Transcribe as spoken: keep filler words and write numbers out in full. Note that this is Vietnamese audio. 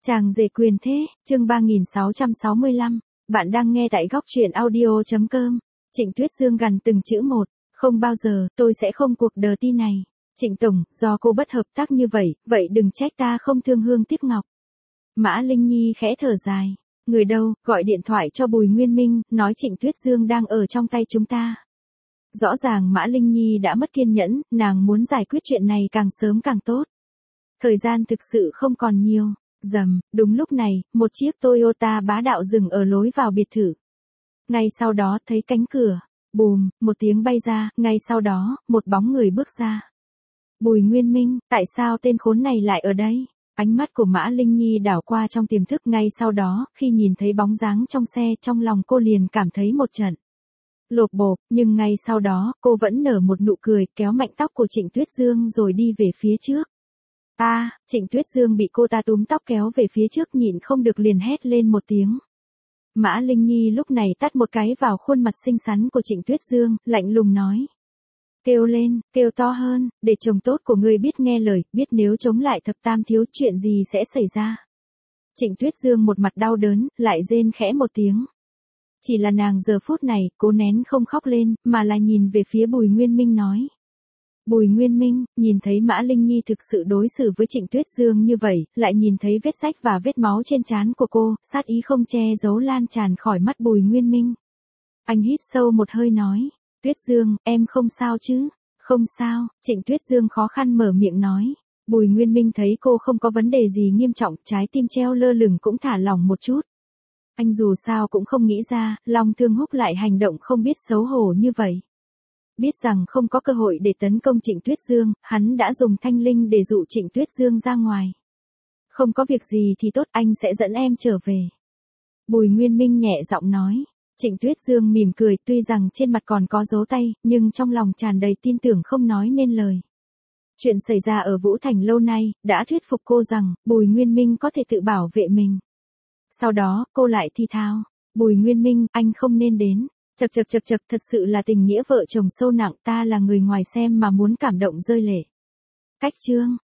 Chàng rể quyền thế, chương ba nghìn sáu trăm sáu mươi lăm, bạn đang nghe tại góc truyện audio.com. Trịnh Tuyết Dương gằn từng chữ một, không bao giờ, tôi sẽ không cuộc đờ ti này. Trịnh Tổng, do cô bất hợp tác như vậy, vậy đừng trách ta không thương hương tiếc ngọc. Mã Linh Nhi khẽ thở dài, người đâu, gọi điện thoại cho Bùi Nguyên Minh, nói Trịnh Tuyết Dương đang ở trong tay chúng ta. Rõ ràng Mã Linh Nhi đã mất kiên nhẫn, nàng muốn giải quyết chuyện này càng sớm càng tốt. Thời gian thực sự không còn nhiều. Rầm, đúng lúc này, một chiếc Toyota bá đạo dừng ở lối vào biệt thự. Ngay sau đó thấy cánh cửa, bùm, một tiếng bay ra, ngay sau đó, một bóng người bước ra. Bùi Nguyên Minh, tại sao tên khốn này lại ở đây? Ánh mắt của Mã Linh Nhi đảo qua trong tiềm thức, ngay sau đó, khi nhìn thấy bóng dáng trong xe, trong lòng cô liền cảm thấy một trận lột bột, nhưng ngay sau đó, cô vẫn nở một nụ cười, kéo mạnh tóc của Trịnh Tuyết Dương rồi đi về phía trước. A, à, Trịnh Tuyết Dương bị cô ta túm tóc kéo về phía trước, nhịn không được liền hét lên một tiếng. Mã Linh Nhi lúc này tát một cái vào khuôn mặt xinh xắn của Trịnh Tuyết Dương, lạnh lùng nói. Kêu lên, kêu to hơn, để chồng tốt của ngươi biết nghe lời, biết nếu chống lại thập tam thiếu chuyện gì sẽ xảy ra. Trịnh Tuyết Dương một mặt đau đớn, lại rên khẽ một tiếng. Chỉ là nàng giờ phút này, cố nén không khóc lên, mà là nhìn về phía Bùi Nguyên Minh nói. Bùi Nguyên Minh, nhìn thấy Mã Linh Nhi thực sự đối xử với Trịnh Tuyết Dương như vậy, lại nhìn thấy vết rách và vết máu trên trán của cô, sát ý không che giấu lan tràn khỏi mắt Bùi Nguyên Minh. Anh hít sâu một hơi nói, Tuyết Dương, em không sao chứ? Không sao, Trịnh Tuyết Dương khó khăn mở miệng nói. Bùi Nguyên Minh thấy cô không có vấn đề gì nghiêm trọng, trái tim treo lơ lửng cũng thả lỏng một chút. Anh dù sao cũng không nghĩ ra, Long Thương Húc lại hành động không biết xấu hổ như vậy. Biết rằng không có cơ hội để tấn công Trịnh Tuyết Dương, hắn đã dùng thanh linh để dụ Trịnh Tuyết Dương ra ngoài. Không có việc gì thì tốt, anh sẽ dẫn em trở về. Bùi Nguyên Minh nhẹ giọng nói. Trịnh Tuyết Dương mỉm cười, tuy rằng trên mặt còn có dấu tay, nhưng trong lòng tràn đầy tin tưởng không nói nên lời. Chuyện xảy ra ở Vũ Thành lâu nay, đã thuyết phục cô rằng, Bùi Nguyên Minh có thể tự bảo vệ mình. Sau đó, cô lại thi thao. Bùi Nguyên Minh, anh không nên đến. Chật chật chật chật, thật sự là tình nghĩa vợ chồng sâu nặng, ta là người ngoài xem mà muốn cảm động rơi lệ. Cách chương,